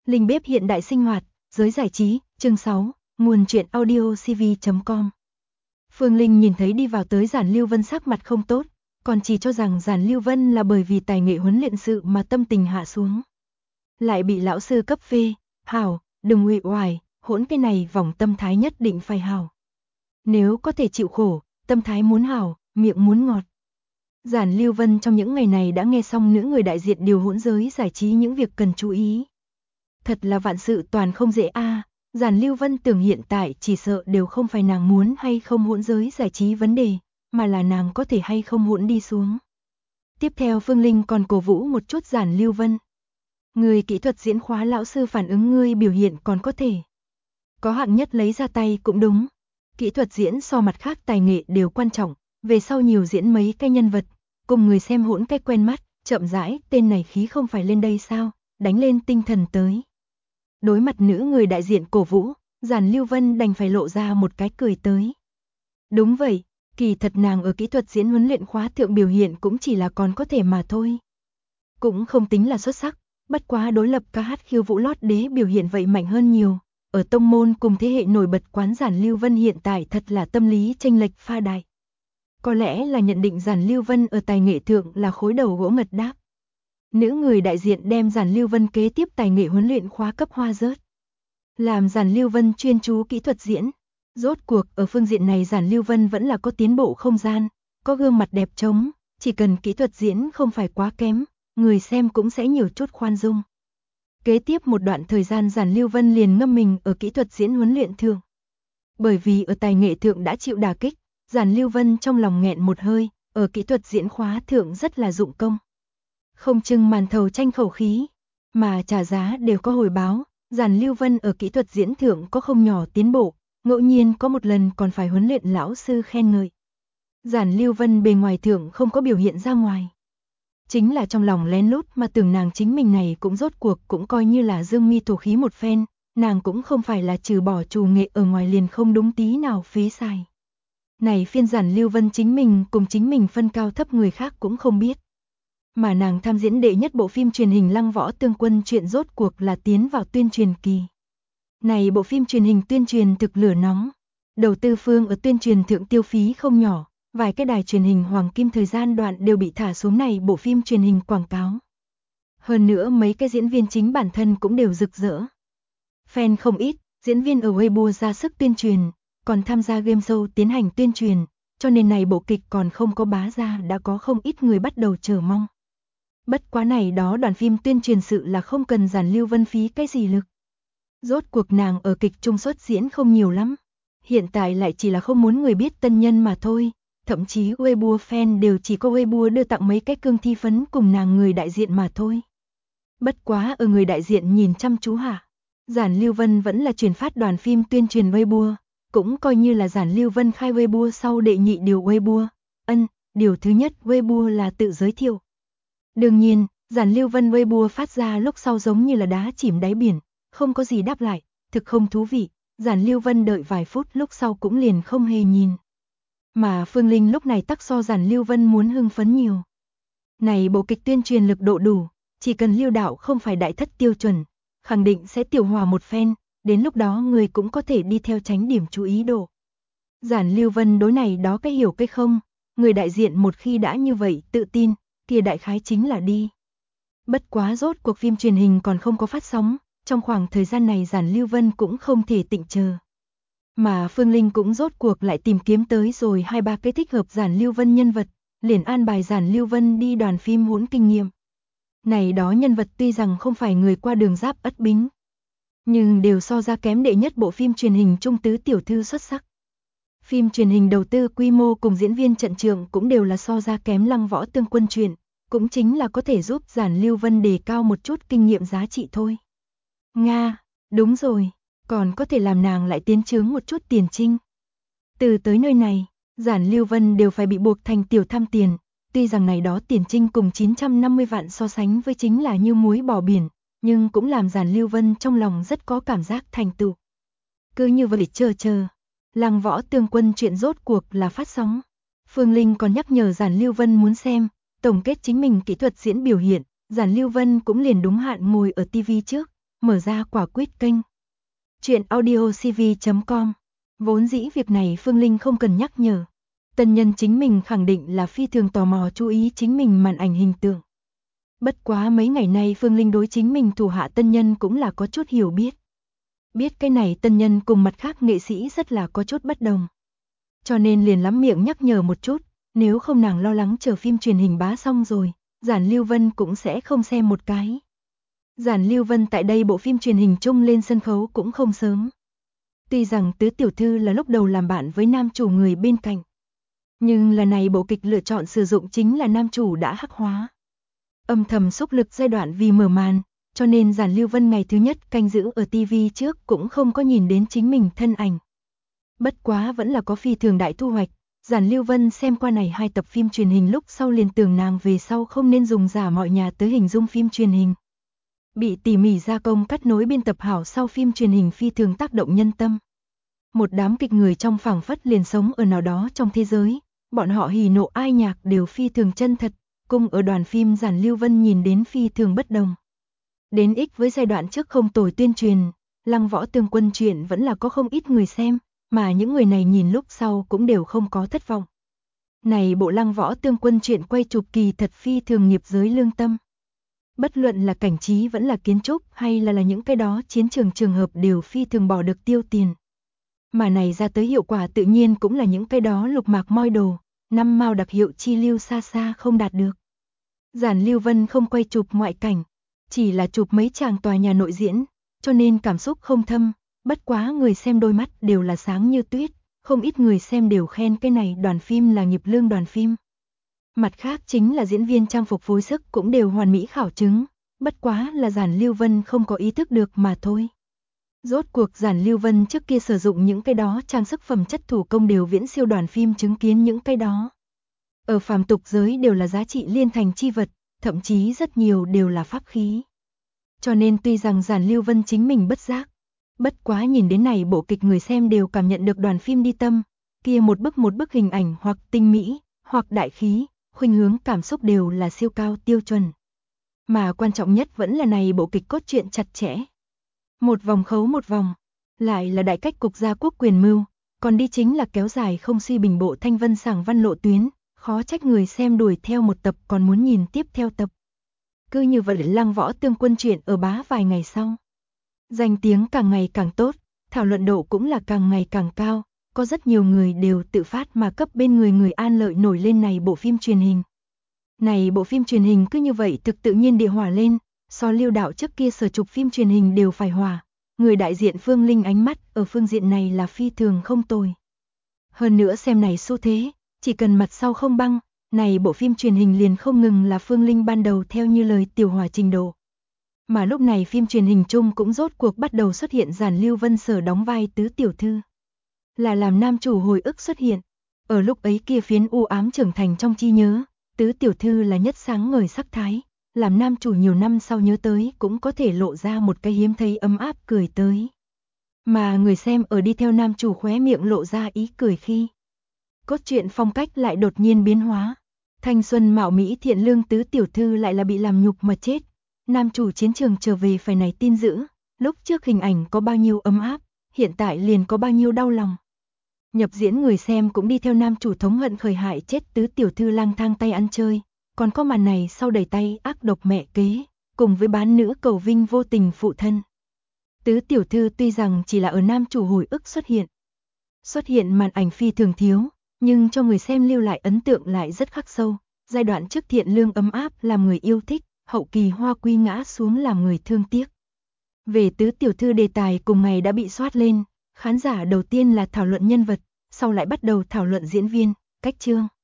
Linh bếp hiện đại sinh hoạt, giới giải trí, chương 6, nguồn truyện audio cv.com. Phương Linh nhìn thấy đi vào tới Giản Lưu Vân sắc mặt không tốt, còn chỉ cho rằng Giản Lưu Vân là bởi vì tài nghệ huấn luyện sự mà tâm tình hạ xuống. Lại bị lão sư cấp phê, hảo, đừng uể oải, hỗn cái này vòng tâm thái nhất định phải hảo. Nếu có thể chịu khổ, tâm thái muốn hảo, miệng muốn ngọt. Giản Lưu Vân trong những ngày này đã nghe xong nữ người đại diện điều hỗn giới giải trí những việc cần chú ý. Thật là vạn sự toàn không dễ a. Giản Lưu Vân tưởng hiện tại chỉ sợ đều không phải nàng muốn hay không hỗn giới giải trí vấn đề, mà là nàng có thể hay không hỗn đi xuống. Tiếp theo Phương Linh còn cổ vũ một chút Giản Lưu Vân. Người kỹ thuật diễn khóa lão sư phản ứng ngươi biểu hiện còn có thể. Có hạng nhất lấy ra tay cũng đúng. Kỹ thuật diễn so mặt khác tài nghệ đều quan trọng, về sau nhiều diễn mấy cái nhân vật, cùng người xem hỗn cách quen mắt, chậm rãi, tên này khí không phải lên đây sao, đánh lên tinh thần tới. Đối mặt nữ người đại diện cổ vũ, Giản Lưu Vân đành phải lộ ra một cái cười tới. Đúng vậy, kỳ thật nàng ở kỹ thuật diễn huấn luyện khóa thượng biểu hiện cũng chỉ là còn có thể mà thôi. Cũng không tính là xuất sắc, bất quá đối lập ca hát khiêu vũ lót đế biểu hiện vậy mạnh hơn nhiều. Ở tông môn cùng thế hệ nổi bật quán Giản Lưu Vân hiện tại thật là tâm lý chênh lệch pha đại. Có lẽ là nhận định Giản Lưu Vân ở tài nghệ thượng là khối đầu gỗ mật đáp. Nữ người đại diện đem Giản Lưu Vân kế tiếp tài nghệ huấn luyện khóa cấp hoa rớt. Làm Giản Lưu Vân chuyên chú kỹ thuật diễn. Rốt cuộc ở phương diện này Giản Lưu Vân vẫn là có tiến bộ không gian, có gương mặt đẹp trống, chỉ cần kỹ thuật diễn không phải quá kém, người xem cũng sẽ nhiều chút khoan dung. Kế tiếp một đoạn thời gian Giản Lưu Vân liền ngâm mình ở kỹ thuật diễn huấn luyện thượng. Bởi vì ở tài nghệ thượng đã chịu đả kích, Giản Lưu Vân trong lòng nghẹn một hơi, ở kỹ thuật diễn khóa thượng rất là dụng công. Không chừng màn thầu tranh khẩu khí, mà trả giá đều có hồi báo, Giản Lưu Vân ở kỹ thuật diễn thượng có không nhỏ tiến bộ, ngẫu nhiên có một lần còn phải huấn luyện lão sư khen ngợi. Giản Lưu Vân bề ngoài thượng không có biểu hiện ra ngoài. Chính là trong lòng lén lút mà tưởng nàng chính mình này cũng rốt cuộc cũng coi như là dương mi thổ khí một phen, nàng cũng không phải là trừ bỏ trù nghệ ở ngoài liền không đúng tí nào phế sai. Này phiên Giản Lưu Vân chính mình cùng chính mình phân cao thấp người khác cũng không biết. Mà nàng tham diễn đệ nhất bộ phim truyền hình Lăng Võ Tương Quân chuyện rốt cuộc là tiến vào tuyên truyền kỳ. Này bộ phim truyền hình tuyên truyền thực lửa nóng, đầu tư phương ở tuyên truyền thượng tiêu phí không nhỏ, vài cái đài truyền hình hoàng kim thời gian đoạn đều bị thả xuống này bộ phim truyền hình quảng cáo. Hơn nữa mấy cái diễn viên chính bản thân cũng đều rực rỡ. Fan không ít, diễn viên ở Weibo ra sức tuyên truyền, còn tham gia game show tiến hành tuyên truyền, cho nên này bộ kịch còn không có bá ra đã có không ít người bắt đầu chờ mong. Bất quá này đó đoàn phim tuyên truyền sự là không cần Giản Lưu Vân phí cái gì lực. Rốt cuộc nàng ở kịch trung xuất diễn không nhiều lắm. Hiện tại lại chỉ là không muốn người biết tân nhân mà thôi. Thậm chí Weibo fan đều chỉ có Weibo đưa tặng mấy cái cương thi phấn cùng nàng người đại diện mà thôi. Bất quá ở người đại diện nhìn chăm chú hạ. Giản Lưu Vân vẫn là truyền phát đoàn phim tuyên truyền Weibo. Cũng coi như là Giản Lưu Vân khai Weibo sau đệ nhị điều Weibo. Điều thứ nhất Weibo là tự giới thiệu. Đương nhiên, Giản Lưu Vân Weibo phát ra lúc sau giống như là đá chìm đáy biển, không có gì đáp lại, thực không thú vị, Giản Lưu Vân đợi vài phút lúc sau cũng liền không hề nhìn. Mà Phương Linh lúc này tắc so Giản Lưu Vân muốn hưng phấn nhiều. Này bộ kịch tuyên truyền lực độ đủ, chỉ cần Lưu đạo không phải đại thất tiêu chuẩn, khẳng định sẽ tiểu hòa một phen, đến lúc đó người cũng có thể đi theo tránh điểm chú ý độ. Giản Lưu Vân đối này đó cái hiểu cái không, người đại diện một khi đã như vậy tự tin, kia đại khái chính là đi. Bất quá rốt cuộc phim truyền hình còn không có phát sóng, trong khoảng thời gian này Giản Lưu Vân cũng không thể tịnh chờ. Mà Phương Linh cũng rốt cuộc lại tìm kiếm tới rồi 2-3 cái thích hợp Giản Lưu Vân nhân vật, liền an bài Giản Lưu Vân đi đoàn phim hỗn kinh nghiệm. Này đó nhân vật tuy rằng không phải người qua đường giáp ất bính, nhưng đều so ra kém đệ nhất bộ phim truyền hình trung tứ tiểu thư xuất sắc. Phim truyền hình đầu tư quy mô cùng diễn viên trận trường cũng đều là so ra kém Lăng Võ Tương Quân chuyện, cũng chính là có thể giúp Giản Lưu Vân đề cao một chút kinh nghiệm giá trị thôi. Nga, đúng rồi, còn có thể làm nàng lại tiến trướng một chút tiền trinh. Từ tới nơi này, Giản Lưu Vân đều phải bị buộc thành tiểu tham tiền, tuy rằng này đó tiền trinh cùng 950 vạn so sánh với chính là như muối bỏ biển, nhưng cũng làm Giản Lưu Vân trong lòng rất có cảm giác thành tựu. Cứ như vậy chờ. Lăng Võ Tương Quân chuyện rốt cuộc là phát sóng. Phương Linh còn nhắc nhở Giản Lưu Vân muốn xem, tổng kết chính mình kỹ thuật diễn biểu hiện, Giản Lưu Vân cũng liền đúng hạn ngồi ở TV trước, mở ra quả quyết kênh Truyện Audio CV.com. Vốn dĩ việc này Phương Linh không cần nhắc nhở. Tân nhân chính mình khẳng định là phi thường tò mò chú ý chính mình màn ảnh hình tượng. Bất quá mấy ngày nay Phương Linh đối chính mình thủ hạ tân nhân cũng là có chút hiểu biết. Biết cái này tân nhân cùng mặt khác nghệ sĩ rất là có chút bất đồng. Cho nên liền lắm miệng nhắc nhở một chút, nếu không nàng lo lắng chờ phim truyền hình bá xong rồi, Giản Lưu Vân cũng sẽ không xem một cái. Giản Lưu Vân tại đây bộ phim truyền hình chung lên sân khấu cũng không sớm. Tuy rằng Tứ tiểu thư là lúc đầu làm bạn với nam chủ người bên cạnh, nhưng lần này bộ kịch lựa chọn sử dụng chính là nam chủ đã hắc hóa. Âm thầm xúc lực giai đoạn vì mở màn, cho nên Giản Lưu Vân ngày thứ nhất canh giữ ở TV trước cũng không có nhìn đến chính mình thân ảnh. Bất quá vẫn là có phi thường đại thu hoạch, Giản Lưu Vân xem qua này 2 tập phim truyền hình lúc sau liền tưởng nàng về sau không nên dùng giả mọi nhà tới hình dung phim truyền hình. Bị tỉ mỉ gia công cắt nối biên tập hảo sau phim truyền hình phi thường tác động nhân tâm. Một đám kịch người trong phảng phất liền sống ở nào đó trong thế giới, bọn họ hỉ nộ ai nhạc đều phi thường chân thật, cùng ở đoàn phim Giản Lưu Vân nhìn đến phi thường bất đồng. Đến ích với giai đoạn trước không tồi tuyên truyền, Lăng Võ Tương Quân truyện vẫn là có không ít người xem, mà những người này nhìn lúc sau cũng đều không có thất vọng. Này bộ Lăng Võ Tương Quân truyện quay chụp kỳ thật phi thường nghiệp giới lương tâm. Bất luận là cảnh trí vẫn là kiến trúc hay là những cái đó chiến trường trường hợp đều phi thường bỏ được tiêu tiền. Mà này ra tới hiệu quả tự nhiên cũng là những cái đó lục mạc moi đồ, năm mao đặc hiệu chi lưu xa xa không đạt được. Giản Lưu Vân không quay chụp ngoại cảnh, chỉ là chụp mấy tràng tòa nhà nội diễn, cho nên cảm xúc không thâm, bất quá người xem đôi mắt đều là sáng như tuyết, không ít người xem đều khen cái này đoàn phim là nghiệp lương đoàn phim. Mặt khác chính là diễn viên trang phục phối sức cũng đều hoàn mỹ khảo chứng, bất quá là Giản Lưu Vân không có ý thức được mà thôi. Rốt cuộc Giản Lưu Vân trước kia sử dụng những cái đó trang sức phẩm chất thủ công đều viễn siêu đoàn phim chứng kiến những cái đó. Ở phàm tục giới đều là giá trị liên thành chi vật, thậm chí rất nhiều đều là pháp khí. Cho nên tuy rằng Giản Lưu Vân chính mình bất giác, bất quá nhìn đến này bộ kịch người xem đều cảm nhận được đoàn phim đi tâm, kia một bức hình ảnh hoặc tinh mỹ, hoặc đại khí, khuynh hướng cảm xúc đều là siêu cao tiêu chuẩn. Mà quan trọng nhất vẫn là này bộ kịch cốt truyện chặt chẽ. Một vòng khấu một vòng, lại là đại cách cục gia quốc quyền mưu, còn đi chính là kéo dài không suy bình bộ thanh vân sảng văn lộ tuyến, khó trách người xem đuổi theo một tập còn muốn nhìn tiếp theo tập. Cứ như vậy Lăng Võ Tương Quân truyện ở bá vài ngày sau. Danh tiếng càng ngày càng tốt, thảo luận độ cũng là càng ngày càng cao, có rất nhiều người đều tự phát mà cấp bên người An Lợi nổi lên này bộ phim truyền hình. Này bộ phim truyền hình cứ như vậy thực tự nhiên địa hỏa lên, so Lưu đạo trước kia sở chụp phim truyền hình đều phải hỏa, người đại diện Phương Linh ánh mắt ở phương diện này là phi thường không tồi. Hơn nữa xem này xu thế, chỉ cần mặt sau không băng, này bộ phim truyền hình liền không ngừng là Phương Linh ban đầu theo như lời tiểu hỏa trình độ. Mà lúc này phim truyền hình chung cũng rốt cuộc bắt đầu xuất hiện Giản Lưu Vân sở đóng vai Tứ tiểu thư. Là làm nam chủ hồi ức xuất hiện, ở lúc ấy kia phiến u ám trưởng thành trong chi nhớ, Tứ tiểu thư là nhất sáng ngời sắc thái, làm nam chủ nhiều năm sau nhớ tới cũng có thể lộ ra một cái hiếm thấy ấm áp cười tới. Mà người xem ở đi theo nam chủ khóe miệng lộ ra ý cười khi cốt truyện phong cách lại đột nhiên biến hóa. Thanh xuân mạo mỹ thiện lương Tứ tiểu thư lại là bị làm nhục mà chết. Nam chủ chiến trường trở về phải này tin dữ, lúc trước hình ảnh có bao nhiêu ấm áp, hiện tại liền có bao nhiêu đau lòng. Nhập diễn người xem cũng đi theo nam chủ thống hận khởi hại chết Tứ tiểu thư lang thang tay ăn chơi, còn có màn này sau đẩy tay ác độc mẹ kế, cùng với bán nữ cầu vinh vô tình phụ thân. Tứ tiểu thư tuy rằng chỉ là ở nam chủ hồi ức xuất hiện màn ảnh phi thường thiếu, nhưng cho người xem lưu lại ấn tượng lại rất khắc sâu, giai đoạn trước thiện lương ấm áp làm người yêu thích, hậu kỳ hoa quy ngã xuống làm người thương tiếc. Về Tứ tiểu thư đề tài cùng ngày đã bị soát lên, khán giả đầu tiên là thảo luận nhân vật, sau lại bắt đầu thảo luận diễn viên, cách chương.